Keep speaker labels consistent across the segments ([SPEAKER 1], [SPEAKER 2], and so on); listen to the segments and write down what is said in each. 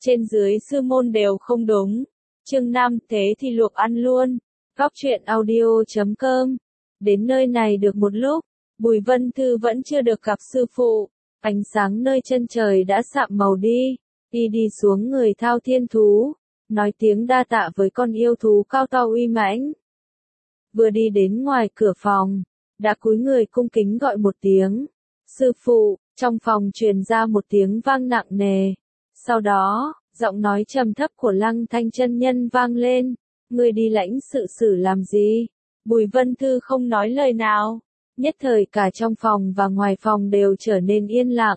[SPEAKER 1] trên dưới sư môn đều không đúng. Chương 5, thế thì luộc ăn luôn. Góc truyện audio.com. Đến nơi này được một lúc, Bùi Vân Thư vẫn chưa được gặp sư phụ. Ánh sáng nơi chân trời đã sạm màu đi. Đi xuống người Thao Thiên Thú, nói tiếng đa tạ với con yêu thú cao to uy mãnh. Vừa đi đến ngoài cửa phòng, đã cúi người cung kính gọi một tiếng. Sư phụ, trong phòng truyền ra một tiếng vang nặng nề. Sau đó, giọng nói trầm thấp của Lăng Thanh chân nhân vang lên. Ngươi đi lãnh sự sử làm gì? Bùi Vân Thư không nói lời nào. Nhất thời cả trong phòng và ngoài phòng đều trở nên yên lặng.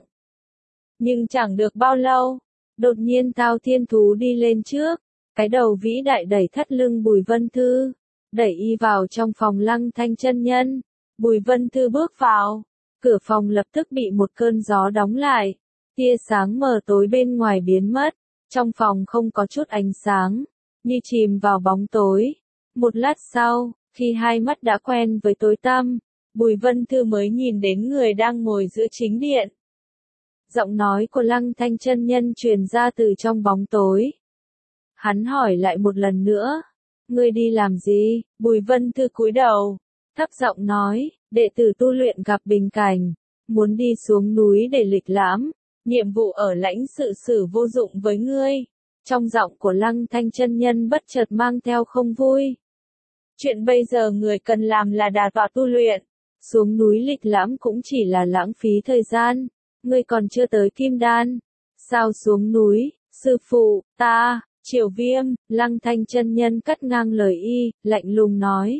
[SPEAKER 1] Nhưng chẳng được bao lâu, đột nhiên Thao Thiên Thú đi lên trước. Cái đầu vĩ đại đẩy thắt lưng Bùi Vân Thư, đẩy y vào trong phòng Lăng Thanh chân nhân. Bùi Vân Thư bước vào, cửa phòng lập tức bị một cơn gió đóng lại. Tia sáng mờ tối bên ngoài biến mất, trong phòng không có chút ánh sáng, như chìm vào bóng tối. Một lát sau, khi hai mắt đã quen với tối tăm, Bùi Vân Thư mới nhìn đến người đang ngồi giữa chính điện. Giọng nói của Lăng Thanh chân nhân truyền ra từ trong bóng tối. Hắn hỏi lại một lần nữa, ngươi đi làm gì? Bùi Vân Thư cúi đầu, thấp giọng nói, đệ tử tu luyện gặp bình cảnh, muốn đi xuống núi để lịch lãm, nhiệm vụ ở lãnh sự sử vô dụng với ngươi. Trong giọng của Lăng Thanh chân nhân bất chợt mang theo không vui. Chuyện bây giờ người cần làm là đạp vào tu luyện, xuống núi lịch lãm cũng chỉ là lãng phí thời gian, ngươi còn chưa tới Kim Đan. Sao xuống núi, sư phụ, ta, Triều Viêm, Lăng Thanh chân nhân cắt ngang lời y, lạnh lùng nói.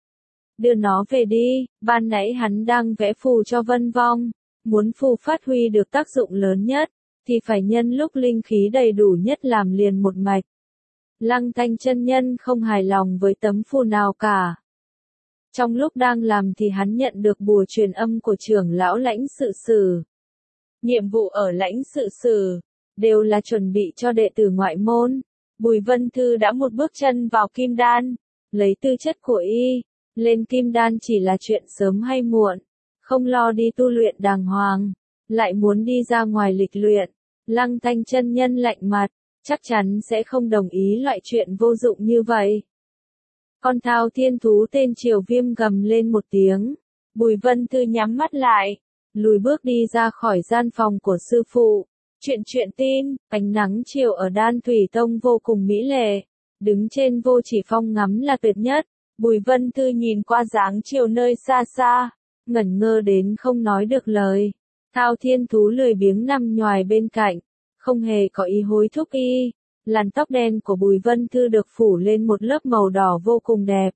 [SPEAKER 1] Đưa nó về đi, ban nãy hắn đang vẽ phù cho Vân Vong, muốn phù phát huy được tác dụng lớn nhất, thì phải nhân lúc linh khí đầy đủ nhất làm liền một mạch. Lăng Thanh chân nhân không hài lòng với tấm phù nào cả. Trong lúc đang làm thì hắn nhận được bùa truyền âm của trưởng lão lãnh sự sử. Nhiệm vụ ở lãnh sự sử, đều là chuẩn bị cho đệ tử ngoại môn. Bùi Vân Thư đã một bước chân vào Kim Đan, lấy tư chất của y, lên Kim Đan chỉ là chuyện sớm hay muộn, không lo đi tu luyện đàng hoàng, lại muốn đi ra ngoài lịch luyện. Lăng Thanh chân nhân lạnh mặt, chắc chắn sẽ không đồng ý loại chuyện vô dụng như vậy. Con Thao Thiên Thú tên Triều Viêm gầm lên một tiếng, Bùi Vân Thư nhắm mắt lại, lùi bước đi ra khỏi gian phòng của sư phụ. Chuyện tin, ánh nắng chiều ở Đan Thủy Tông vô cùng mỹ lệ, đứng trên Vô Chỉ Phong ngắm là tuyệt nhất. Bùi Vân Thư nhìn qua dáng chiều nơi xa xa, ngẩn ngơ đến không nói được lời. Thao Thiên Thú lười biếng nằm nhoài bên cạnh, không hề có ý hối thúc y. Làn tóc đen của Bùi Vân Thư được phủ lên một lớp màu đỏ vô cùng đẹp.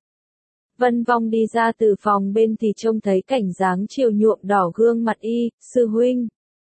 [SPEAKER 1] Vân Vong đi ra từ phòng bên thì trông thấy cảnh dáng chiều nhuộm đỏ gương mặt y, sư huynh.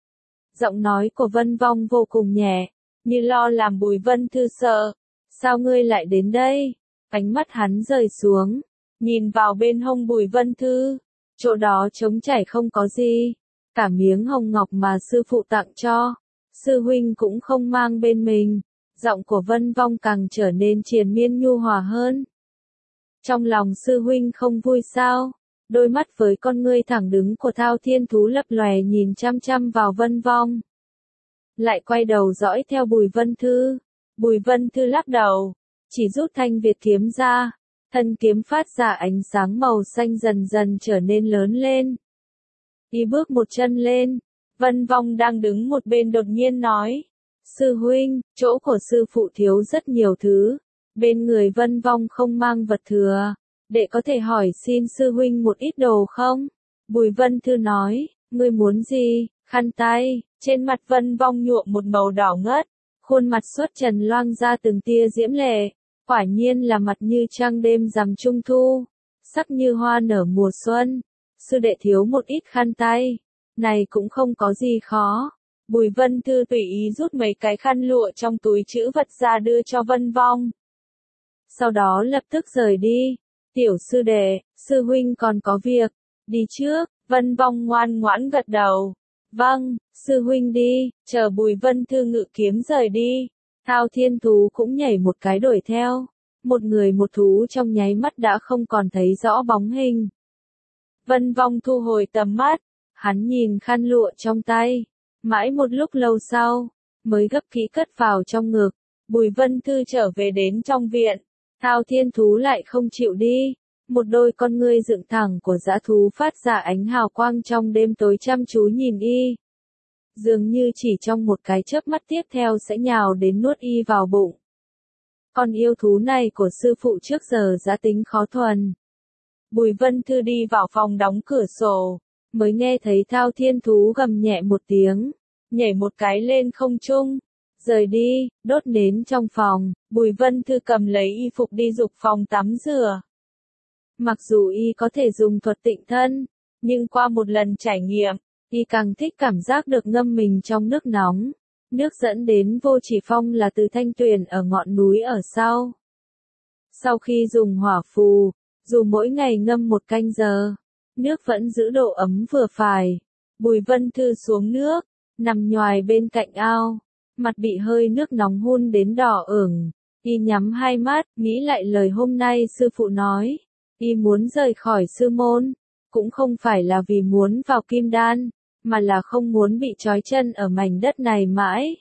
[SPEAKER 1] Giọng nói của Vân Vong vô cùng nhẹ, như lo làm Bùi Vân Thư sợ. Sao ngươi lại đến đây? Ánh mắt hắn rời xuống, nhìn vào bên hông Bùi Vân Thư. Chỗ đó trống trải không có gì, cả miếng hồng ngọc mà sư phụ tặng cho, sư huynh cũng không mang bên mình. Giọng của Vân Vong càng trở nên triền miên nhu hòa hơn. Trong lòng sư huynh không vui sao? Đôi mắt với con ngươi thẳng đứng của Thao Thiên Thú lập lòe nhìn chăm chăm vào Vân Vong. Lại quay đầu dõi theo Bùi Vân Thư. Bùi Vân Thư lắc đầu, chỉ rút thanh Việt kiếm ra. Thân kiếm phát ra ánh sáng màu xanh dần dần trở nên lớn lên. Y bước một chân lên, Vân Vong đang đứng một bên đột nhiên nói. Sư huynh, chỗ của sư phụ thiếu rất nhiều thứ. Bên người Vân Vong không mang vật thừa. Đệ có thể hỏi xin sư huynh một ít đồ không? Bùi Vân Thư nói, ngươi muốn gì? Khăn tay. Trên mặt Vân Vong nhuộm một màu đỏ ngất, khuôn mặt xuất trần loang ra từng tia diễm lệ. Quả nhiên là mặt như trăng đêm rằm trung thu, sắc như hoa nở mùa xuân. Sư đệ thiếu một ít khăn tay, này cũng không có gì khó. Bùi Vân Thư tùy ý rút mấy cái khăn lụa trong túi trữ vật ra đưa cho Vân Vong. Sau đó lập tức rời đi. Tiểu sư đệ, sư huynh còn có việc, đi trước. Vân Vong ngoan ngoãn gật đầu. Vâng, sư huynh đi. Chờ Bùi Vân Thư ngự kiếm rời đi, Thao Thiên Thú cũng nhảy một cái đuổi theo. Một người một thú trong nháy mắt đã không còn thấy rõ bóng hình. Vân Vong thu hồi tầm mắt, hắn nhìn khăn lụa trong tay. Mãi một lúc lâu sau, mới gấp kỹ cất vào trong ngực. Bùi Vân Thư trở về đến trong viện, Thao Thiên Thú lại không chịu đi. Một đôi con ngươi dựng thẳng của dã thú phát ra ánh hào quang trong đêm tối chăm chú nhìn y. Dường như chỉ trong một cái chớp mắt tiếp theo sẽ nhào đến nuốt y vào bụng. Con yêu thú này của sư phụ trước giờ giá tính khó thuần. Bùi Vân Thư đi vào phòng đóng cửa sổ, mới nghe thấy Thao Thiên Thú gầm nhẹ một tiếng, nhảy một cái lên không trung, rời đi, đốt nến trong phòng. Bùi Vân Thư cầm lấy y phục đi dục phòng tắm rửa. Mặc dù y có thể dùng thuật tịnh thân, nhưng qua một lần trải nghiệm, y càng thích cảm giác được ngâm mình trong nước nóng. Nước dẫn đến Vô Chỉ Phong là từ thanh tuyền ở ngọn núi ở sau. Sau khi dùng hỏa phù, dù mỗi ngày ngâm 1 canh giờ, nước vẫn giữ độ ấm vừa phải. Bùi Vân Thư xuống nước, nằm nhoài bên cạnh ao, mặt bị hơi nước nóng hun đến đỏ ửng. Y nhắm hai mắt, nghĩ lại lời hôm nay sư phụ nói. Y muốn rời khỏi sư môn, cũng không phải là vì muốn vào kim đan, mà là không muốn bị trói chân ở mảnh đất này mãi.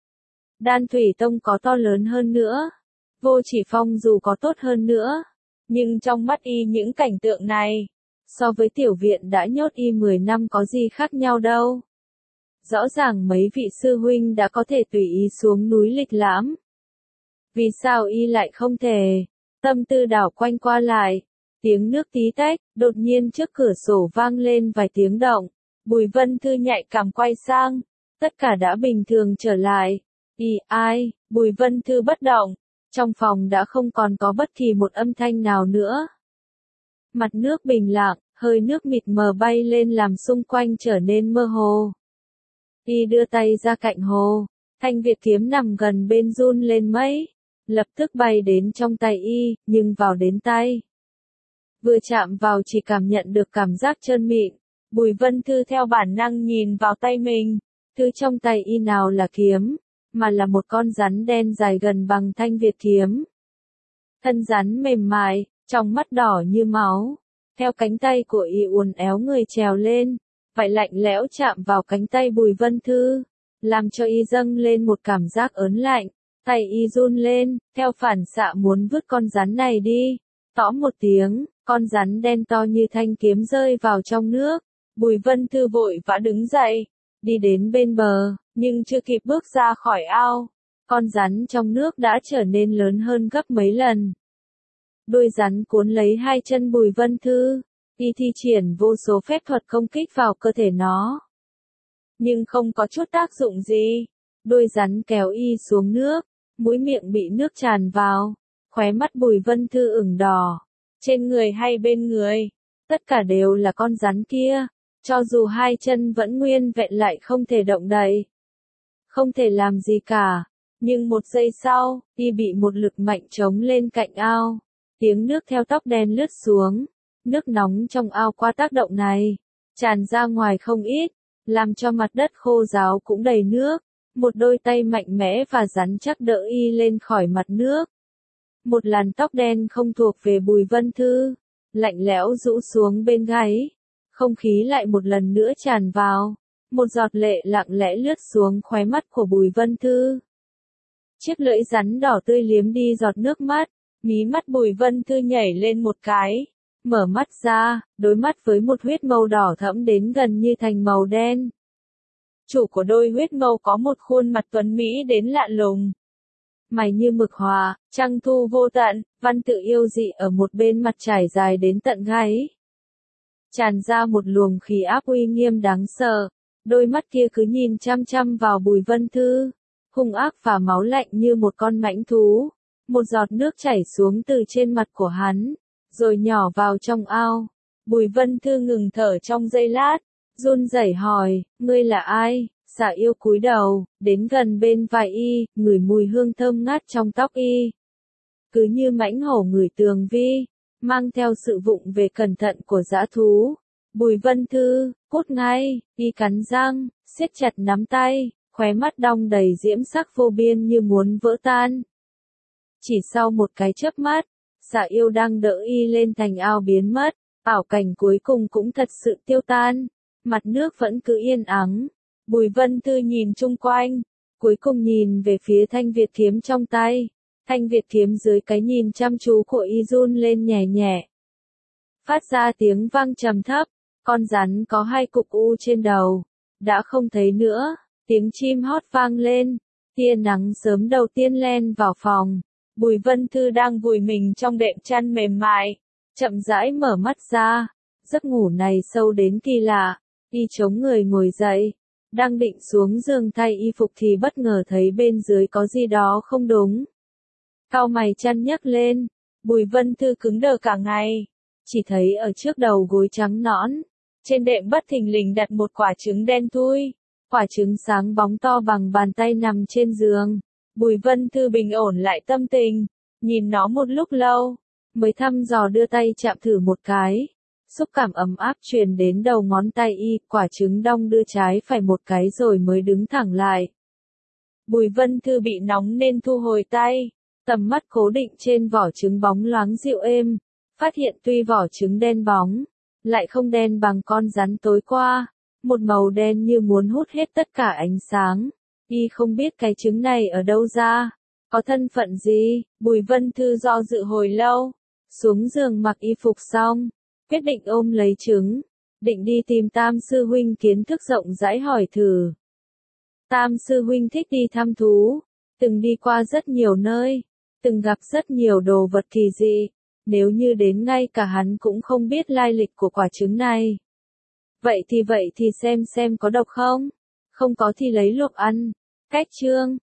[SPEAKER 1] Đan Thủy Tông có to lớn hơn nữa, Vô Chỉ Phong dù có tốt hơn nữa, nhưng trong mắt y những cảnh tượng này, so với tiểu viện đã nhốt y 10 năm có gì khác nhau đâu. Rõ ràng mấy vị sư huynh đã có thể tùy ý xuống núi lịch lãm. Vì sao y lại không thể? Tâm tư đảo quanh qua lại, tiếng nước tí tách, đột nhiên trước cửa sổ vang lên vài tiếng động. Bùi Vân Thư nhạy cảm quay sang, tất cả đã bình thường trở lại. Ai? Bùi Vân Thư bất động, trong phòng đã không còn có bất kỳ một âm thanh nào nữa. Mặt nước bình lặng, hơi nước mịt mờ bay lên làm xung quanh trở nên mơ hồ. Y đưa tay ra cạnh hồ, thanh Việt kiếm nằm gần bên run lên mấy, lập tức bay đến trong tay y, nhưng vào đến tay. Vừa chạm vào chỉ cảm nhận được cảm giác trơn mịn. Bùi Vân Thư theo bản năng nhìn vào tay mình, thứ trong tay y nào là kiếm, mà là một con rắn đen dài gần bằng thanh Việt kiếm. Thân rắn mềm mại, trong mắt đỏ như máu, theo cánh tay của y uốn éo người trèo lên, vảy lạnh lẽo chạm vào cánh tay Bùi Vân Thư, làm cho y dâng lên một cảm giác ớn lạnh, tay y run lên, theo phản xạ muốn vứt con rắn này đi. Tõ một tiếng, con rắn đen to như thanh kiếm rơi vào trong nước. Bùi Vân Thư vội vã đứng dậy, đi đến bên bờ, nhưng chưa kịp bước ra khỏi ao, con rắn trong nước đã trở nên lớn hơn gấp mấy lần. Đuôi rắn cuốn lấy hai chân Bùi Vân Thư, y thi triển vô số phép thuật công kích vào cơ thể nó. Nhưng không có chút tác dụng gì, đuôi rắn kéo y xuống nước, mũi miệng bị nước tràn vào, khóe mắt Bùi Vân Thư ửng đỏ, trên người hay bên người, tất cả đều là con rắn kia. Cho dù hai chân vẫn nguyên vẹn lại không thể động đậy, không thể làm gì cả, nhưng một giây sau, y bị một lực mạnh chống lên cạnh ao, tiếng nước theo tóc đen lướt xuống, nước nóng trong ao qua tác động này, tràn ra ngoài không ít, làm cho mặt đất khô ráo cũng đầy nước, một đôi tay mạnh mẽ và rắn chắc đỡ y lên khỏi mặt nước. Một làn tóc đen không thuộc về Bùi Vân Thư, lạnh lẽo rũ xuống bên gáy. Không khí lại một lần nữa tràn vào, một giọt lệ lặng lẽ lướt xuống khóe mắt của Bùi Vân Thư. Chiếc lưỡi rắn đỏ tươi liếm đi giọt nước mắt, mí mắt Bùi Vân Thư nhảy lên một cái, mở mắt ra, đối mắt với một huyết mâu đỏ thẫm đến gần như thành màu đen. Chủ của đôi huyết mâu có một khuôn mặt tuấn mỹ đến lạ lùng. Mày như mực hòa, trăng thu vô tận, văn tự yêu dị ở một bên mặt trải dài đến tận gáy. Tràn ra một luồng khí áp uy nghiêm đáng sợ, đôi mắt kia cứ nhìn chăm chăm vào Bùi Vân Thư, hung ác và máu lạnh như một con mãnh thú. Một giọt nước chảy xuống từ trên mặt của hắn, rồi nhỏ vào trong ao. Bùi Vân Thư ngừng thở trong giây lát, run rẩy hỏi, ngươi là ai? Xà yêu cúi đầu, đến gần bên vai y, ngửi mùi hương thơm ngát trong tóc y. Cứ như mãnh hổ ngửi tường vi, mang theo sự vụng về cẩn thận của dã thú. Bùi Vân Thư, cút ngay, y cắn răng, siết chặt nắm tay, khóe mắt đong đầy diễm sắc vô biên như muốn vỡ tan. Chỉ sau một cái chớp mắt, xà yêu đang đỡ y lên thành ao biến mất, ảo cảnh cuối cùng cũng thật sự tiêu tan, mặt nước vẫn cứ yên ắng. Bùi Vân Thư nhìn chung quanh, cuối cùng nhìn về phía thanh Việt kiếm trong tay. Thanh Việt kiếm dưới cái nhìn chăm chú của y run lên nhẹ nhẹ. Phát ra tiếng vang trầm thấp, con rắn có 2 cục u trên đầu, đã không thấy nữa, tiếng chim hót vang lên, tia nắng sớm đầu tiên len vào phòng. Bùi Vân Thư đang vùi mình trong đệm chăn mềm mại, chậm rãi mở mắt ra, giấc ngủ này sâu đến kỳ lạ, y chống người ngồi dậy, đang định xuống giường thay y phục thì bất ngờ thấy bên dưới có gì đó không đúng. Cau mày chăn nhấc lên, Bùi Vân Thư cứng đờ cả ngày, chỉ thấy ở trước đầu gối trắng nõn, trên đệm bất thình lình đặt một quả trứng đen thui, quả trứng sáng bóng to bằng bàn tay nằm trên giường. Bùi Vân Thư bình ổn lại tâm tình, nhìn nó một lúc lâu, mới thăm dò đưa tay chạm thử một cái. Xúc cảm ấm áp truyền đến đầu ngón tay y, quả trứng đong đưa trái phải một cái rồi mới đứng thẳng lại. Bùi Vân Thư bị nóng nên thu hồi tay, tầm mắt cố định trên vỏ trứng bóng loáng dịu êm, phát hiện tuy vỏ trứng đen bóng, lại không đen bằng con rắn tối qua, một màu đen như muốn hút hết tất cả ánh sáng. Y không biết cái trứng này ở đâu ra, có thân phận gì. Bùi Vân Thư do dự hồi lâu, xuống giường mặc y phục xong, quyết định ôm lấy trứng, định đi tìm Tam sư huynh kiến thức rộng rãi hỏi thử. Tam sư huynh thích đi thăm thú, từng đi qua rất nhiều nơi, từng gặp rất nhiều đồ vật kỳ dị, nếu như đến ngay cả hắn cũng không biết lai lịch của quả trứng này. Vậy thì xem có độc không? Không có thì lấy luộc ăn. Cách chương